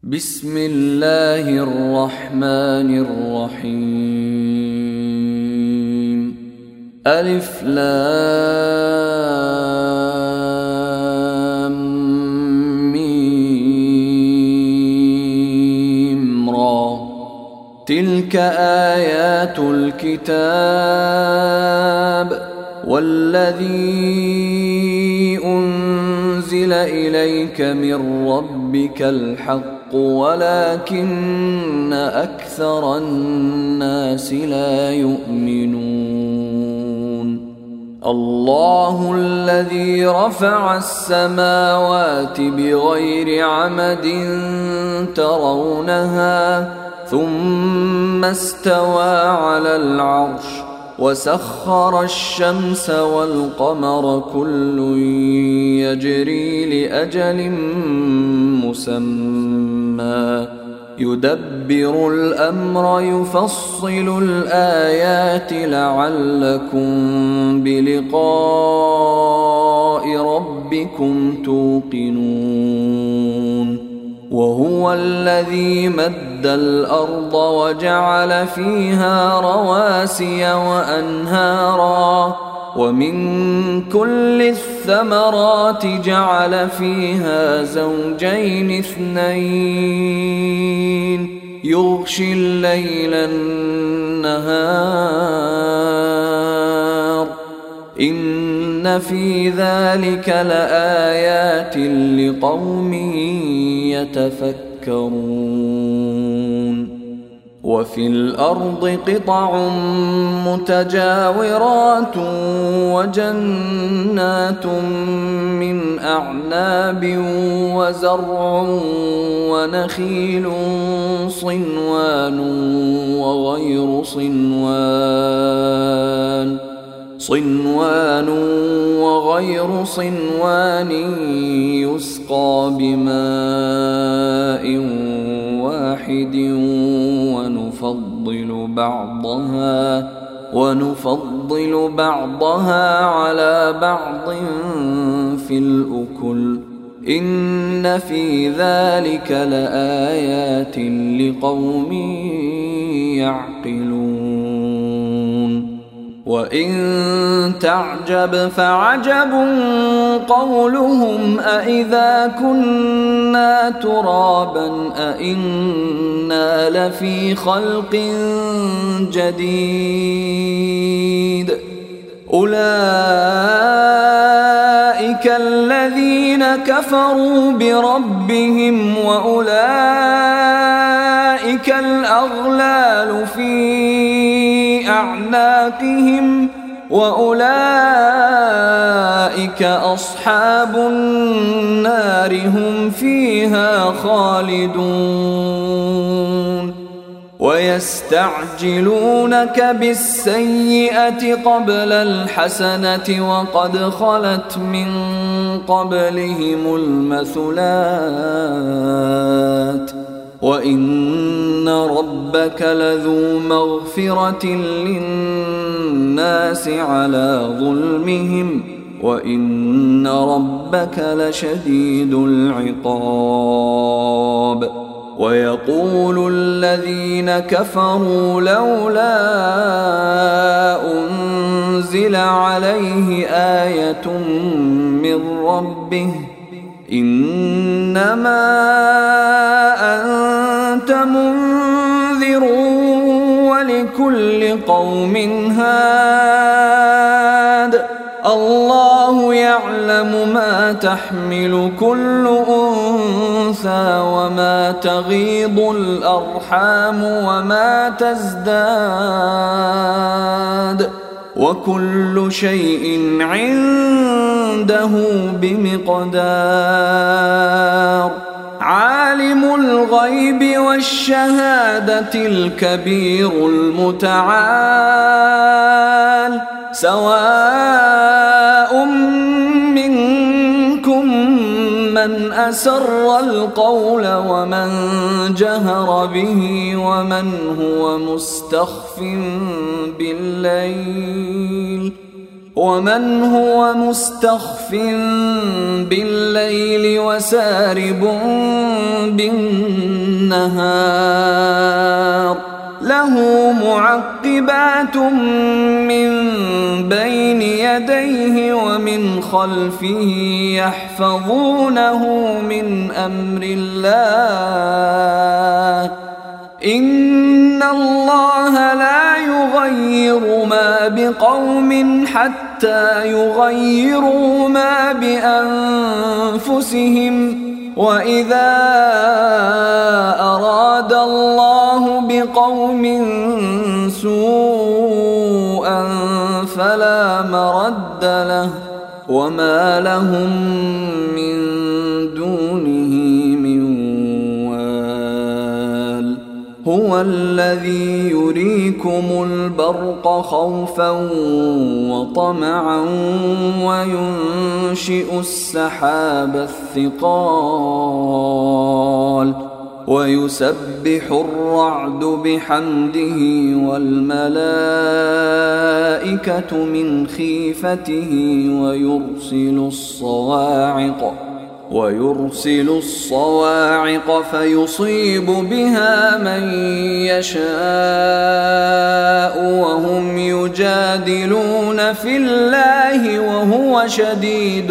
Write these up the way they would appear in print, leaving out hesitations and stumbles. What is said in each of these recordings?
بسم الله الرحمن الرحيم. ألف لام ميم را. تلك آيات الكتاب والذي أنزل إليك من ربك الحق ولكن أكثر الناس لا يؤمنون. الله الذي رفع السماوات بغير عمد ترونها ثم استوى على العرش وسخر الشمس والقمر كل يجري لأجل مسمى يدبر الأمر يفصل الآيات لعلكم بلقاء ربكم توقنون. وهو الذي مد الأرض وجعل فيها رواسي وأنهارا ومن كل الثمرات جعل فيها زوجين اثنين يغشي الليل النهار إن في ذلك لآيات لقوم يتفكرون. وفي الأرض قطع متجاورات وجنات من أعناب وزرع ونخيل صنوان وغير صنوان يسقى بماء واحد ونفضل بعضها على بعض في الأكل إن في ذلك لآيات لقوم يعقلون. وإن تعجب فعجب قولهم أإذا كنا ترابا أإنا لفي خلق جديد أولئك الذين كفروا بربهم وأولئك الأغلال في أعناقهم وأولئك أصحاب النار هم فيها خالدون. ويستعجلونك بالسيئة قبل الحسنة وقد خلت من قبلهم المثلات وإن ربك لذو مغفرة للناس على ظلمهم وإن ربك لشديد العقاب. ويقول الذين كفروا لولا أنزل عليه آية من ربه إنما أنت منذر ولكل قوم هاد الله يعلم ما تحمل كل أنثى وما تغيض الأرحام وما تزداد وكل شيء عنده بمقدار. عالم الغيب والشهادة الكبير المتعال سواء منكم من أسر القول ومن جهر به ومن هو مستخف بالليل ومن هو مستخف بالليل وسارب بالنهار له معقبات من بين يديه ومن خلفه يحفظونه من أمر الله إن الله لا يغير ما بقوم حتى يغيروا ما بأنفسهم وإذا أراد الله بقوم سوءا فلا مرد له وما لهم من دونه من وال هو الذي يريكم البرق خوفا وطمعا وينشئ السحاب الثقال ويسبح الرعد بحمده والملائكة من خيفته ويرسل الصواعق فيصيب بها من يشاء وهم يجادلون في الله وهو شديد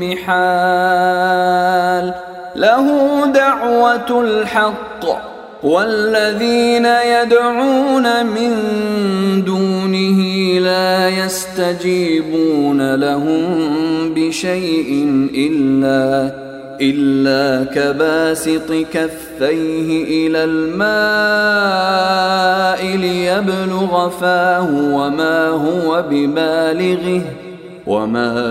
المحال له دعوة الحق والذين يدعون من دونه لا يستجيبون لهم بشيء إلا كباسط كفيه إلى الماء ليبلغ فاه وما هو ببالغه وما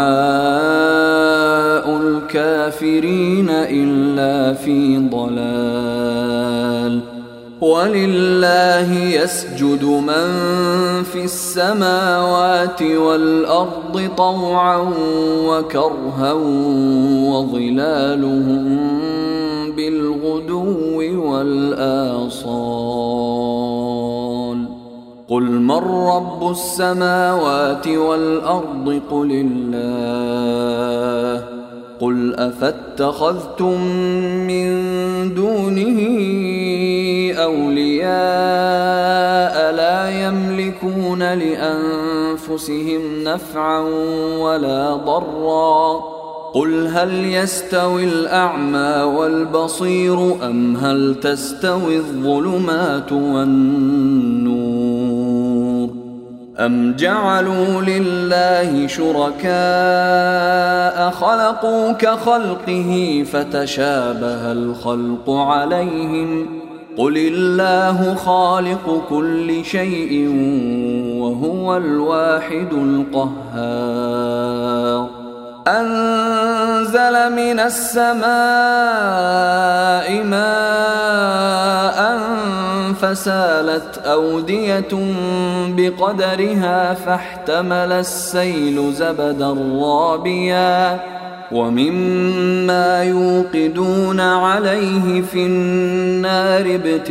دعاء الكافرين إلا في ضلال ولله يسجد من في السماوات والأرض طوعا وكرها وظلالهم بالغدو والآصال قل من رب السماوات والأرض قل الله قل أفاتخذتم من دونه أولياء لا يملكون لأنفسهم نفعا ولا ضرا قل هل يستوي الأعمى والبصير أم هل تستوي الظلمات والنور أم جعلوا لله شركاء خلقوا كخلقه فتشابه الخلق عليهم قل الله خالق كل شيء وهو الواحد القهار أنزل من السماء ماء فسالت أودية بقدرها فاحتمل السيل زبدا رابيا ومما يوقدون عليه في النار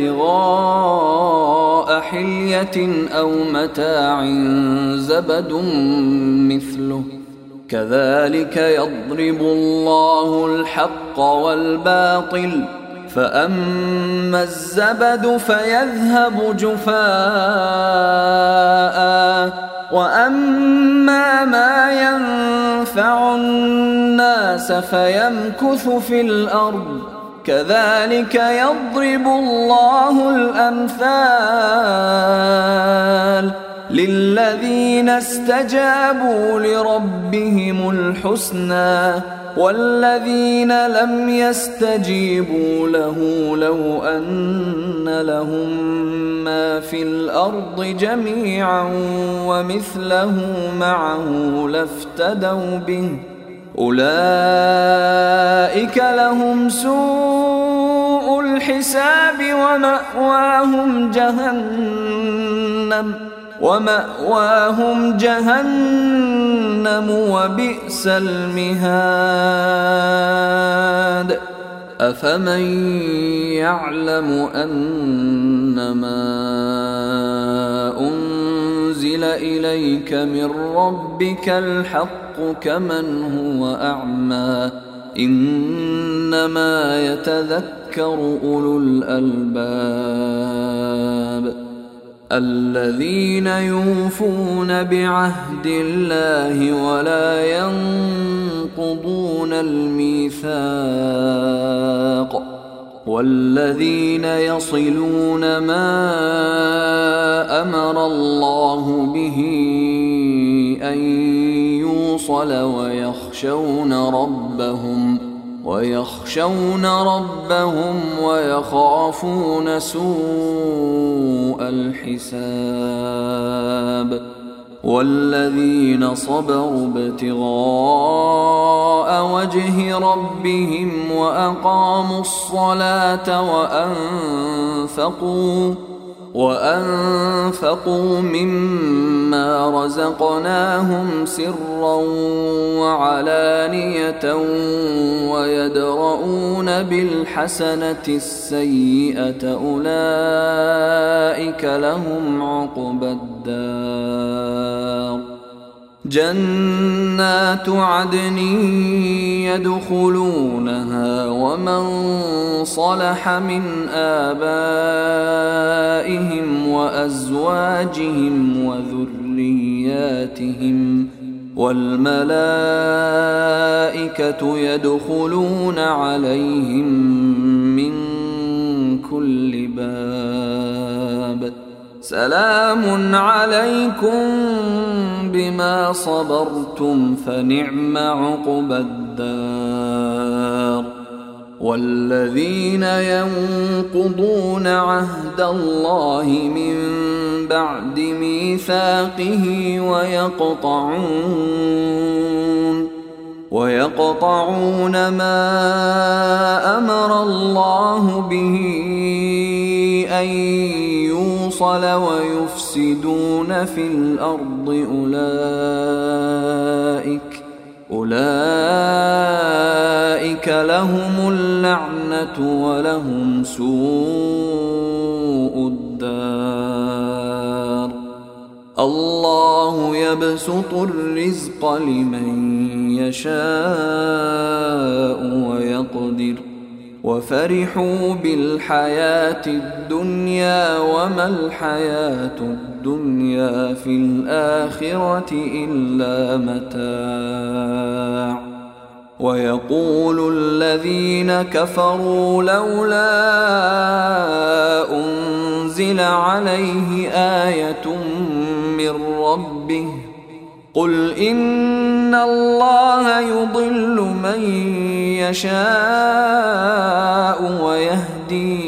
ابتغاء حلية أو متاع زبد مثله كذلك يضرب الله الحق والباطل فأما الزبد فيذهب جفاء وأما ما ينفع الناس فيمكث في الأرض كذلك يضرب الله الأمثال للذين استجابوا لربهم الحسنى والذين لم يستجيبوا له لو أن لهم ما في الأرض جميعا ومثله معه لافتدوا به أولئك لهم سوء الحساب ومأواهم جهنم وبئس المهاد أفمن يعلم أنما أنزل أنزل إليك من ربك الحق كمن هو أعمى إنما يتذكر أولو الألباب الذين يوفون بعهد الله ولا ينقضون الميثاق والذين يصلون ما أمر الله به أن يوصل ويخشون ربهم ويخافون سوء الحساب والذين صبروا ابتغاء وجه ربهم وأقاموا الصلاة وأنفقوا مما رزقناهم سرا وعلانية ويدرؤون بالحسنة السيئة أولئك لهم عقبى الدار جنات عدن يدخلونها ومن صلح من آبائهم وأزواجهم وذرياتهم والملائكة يدخلون عليهم من كل باب سلام عليكم بما صبرتم فنعم عقبى الدار والذين ينقضون عهد الله من بعد ميثاقه ويقطعون ما أمر الله به أن يوصل ويفسدون في الأرض أولئك لهم اللعنة ولهم سوء الدار الله يبسط الرزق لمن يشاء ويقدر وفرحوا بالحياة الدنيا وما الحياة الدنيا في الآخرة إلا متاع ويقول الذين كفروا لولا أنزل عليه آية من ربه قل إن الله يضل من يشاء ويهدي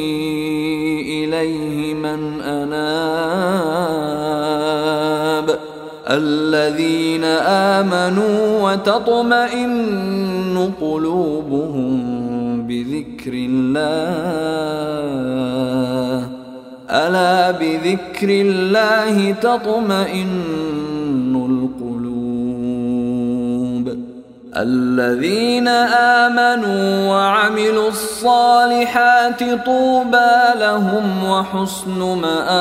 إليه من أناب الذين آمنوا وتطمئن قلوبهم بذكر الله ألا بذكر الله تطمئن القلوب الذين آمنوا وعملوا الصالحات طوبى لهم وحسن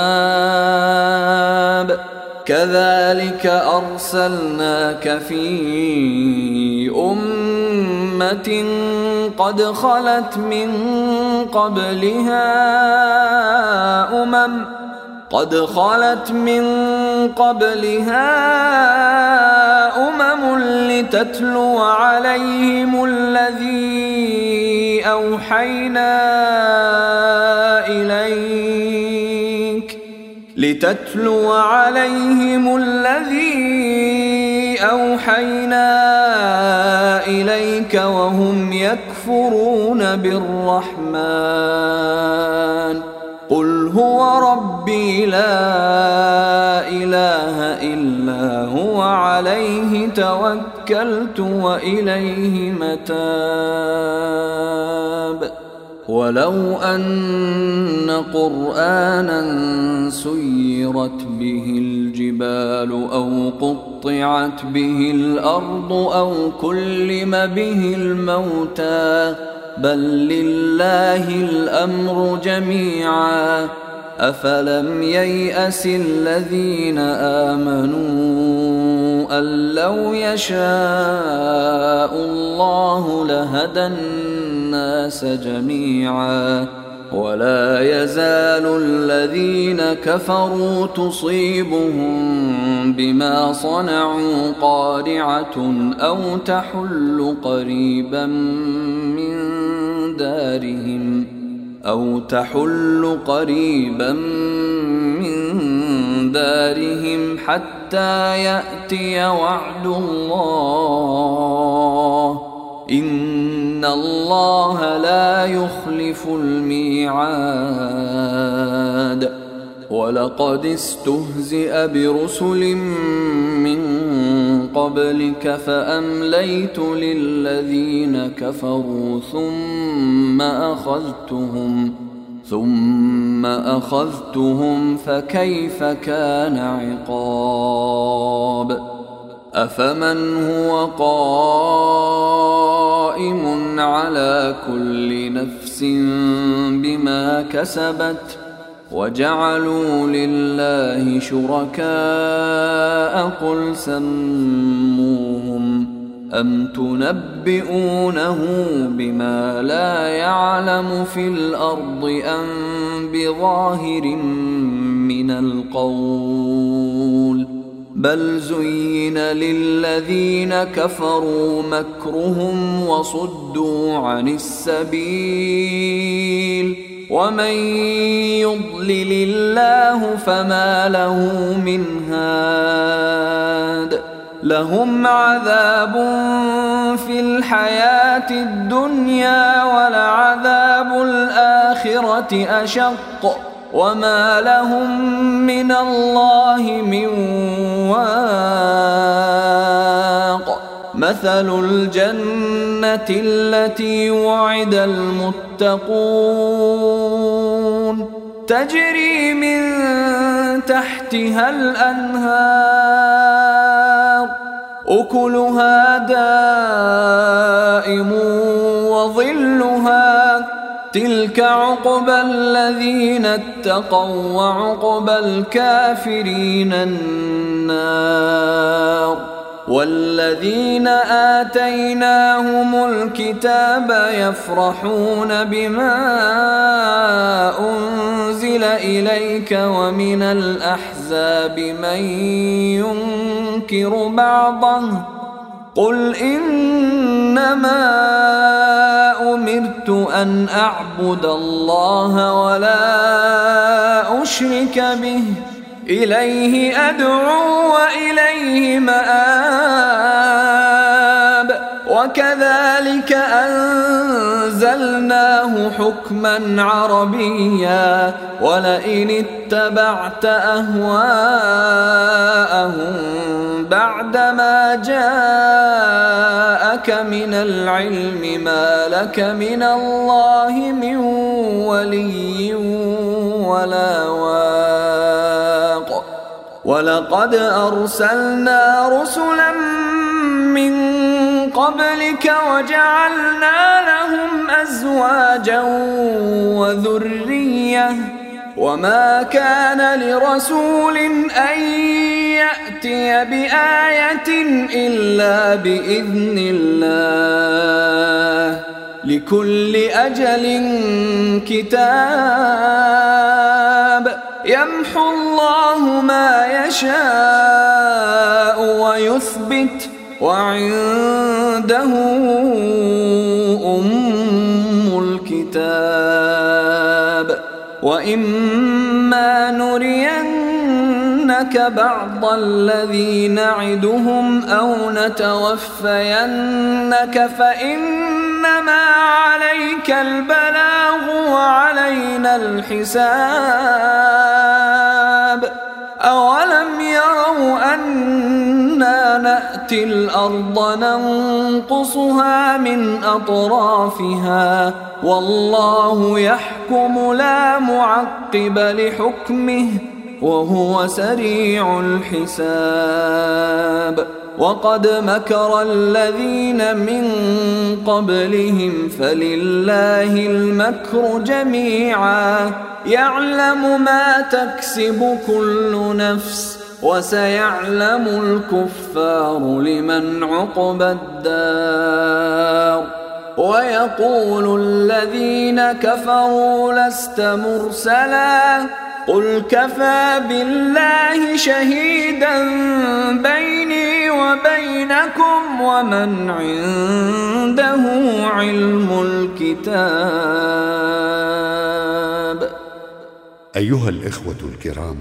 مآب كذلك أرسلناك في أمة قد خلت من قبلها أمم لتتلو عليهم الذي أوحينا إليك وهم يكفرون بالرحمن قل هو ربي لا إله إلا هو عليه توكلت وإليه متاب ولو أن قرآنا سيرت به الجبال أو قطعت به الأرض أو كلم به الموتى بل لله الأمر جميعا أفلم ييأس الذين آمنوا أن لو يشاء الله لهدى الناس جميعا ولا يزال الذين كفروا تصيبهم بما صنعوا قارعة أو تحل قريبا من دارهم حتى يأتي وعد الله إن الله لا يخلف الميعاد ولقد استهزئ برسل من قبلك فأمليت للذين كفروا ثم أخذتهم فكيف كان عقاب أفمن هو قائم على كل نفس بما كسبت وجعلوا لله شركاء قل سموهم أم تنبئونه بما لا يعلم في الأرض أم بظاهر من القول بل زين للذين كفروا مكرهم وصدوا عن السبيل ومن يضلل الله فما له من هاد لهم عذاب في الحياة الدنيا ولعذاب الآخرة أشق وما لهم من الله من واق مثل الجنة التي وعد المتقون تجري من تحتها الأنهار أكلها دائم وظلها تلك عقبى الذين اتقوا وعقبى الكافرين النار والذين آتيناهم الكتاب يفرحون بما أنزل إليك ومن الأحزاب من ينكر بعضه قل إنما أمرت أن أعبد الله ولا أشرك به إليه أدعو وإليه مآب وكذلك أنزلناه حكما عربيا ولئن اتبعت أهواءهم بعدما جاءك من العلم ما لك من الله من ولي ولا واق ولقد أرسلنا رسلا من قبلك وجعلنا لهم أزواجا وذرية وما كان لرسول أن يأتي بآية إلا بإذن الله لكل أجل كتاب يمحو الله ما يشاء ويثبت وعنده أم الكتاب وإما نرينك بعض الذي نعدهم أو نتوفينك فإنما عليك البلاغ وعلينا الحساب أولم يروا أنا نأتي الأرض ننقصها من أطرافها والله يحكم لا معقب لحكمه وهو سريع الحساب وقد مكر الذين من قبلهم فلله المكر جميعا يعلم ما تكسب كل نفس وسيعلم الكفار لمن عقبى الدار ويقول الذين كفروا لست مرسلا قل كفى بالله شهيدا بيني وبينكم ومن عنده علم الكتاب. أيها الإخوة الكرام،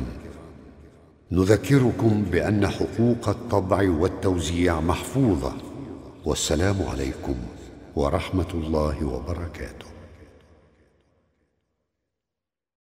نذكركم بأن حقوق الطبع والتوزيع محفوظة، والسلام عليكم ورحمة الله وبركاته.